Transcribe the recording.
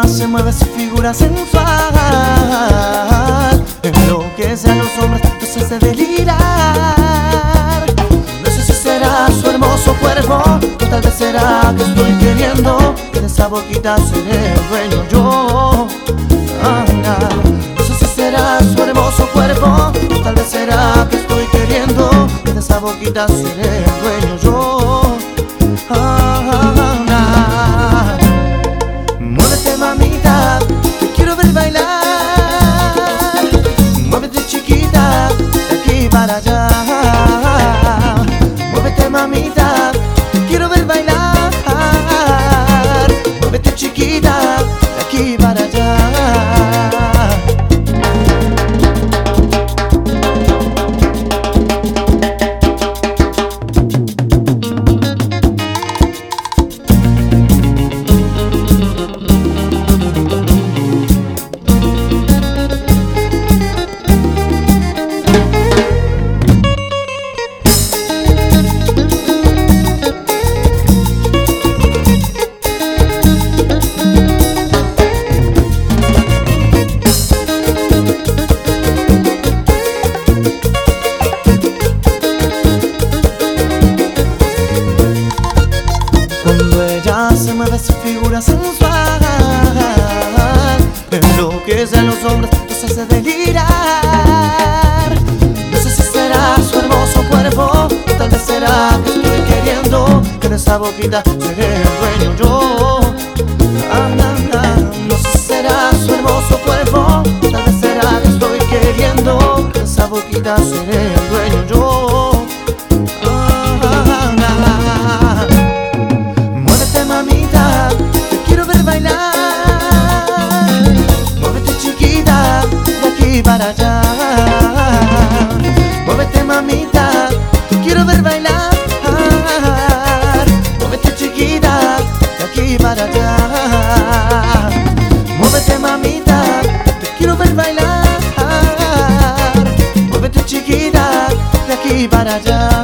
se mueve su figura sensual, enloquece a los hombres, los hace delirar. No sé si será su hermoso cuerpo, o tal vez será que estoy queriendo que de esa boquita seré el dueño yo. No sé si será su hermoso cuerpo, o tal vez será que estoy queriendo que de esa boquita seré el dueño yo. Muévete, mamita, te quiero ver bailar. Muévete, chiquita, de aquí para allá. Muévete, mamita, te quiero ver bailar. Muévete, chiquita, de aquí para allá. Se mueve su figura sensual, enloquece a los hombres, los hace delirar. No sé si será su hermoso cuerpo, o tal vez será que estoy queriendo que de esa boquita seré el dueño yo. No sé si será su hermoso cuerpo, o tal vez será que estoy queriendo que de esa boquita seré el dueño yo. Mamita, te quiero ver bailar. Muévete, chiquita, de aquí para allá. Muévete, mamita, te quiero ver bailar. Muévete, chiquita, de aquí para allá. Muévete, mamita, te quiero ver bailar. Muévete, chiquita, de aquí para allá.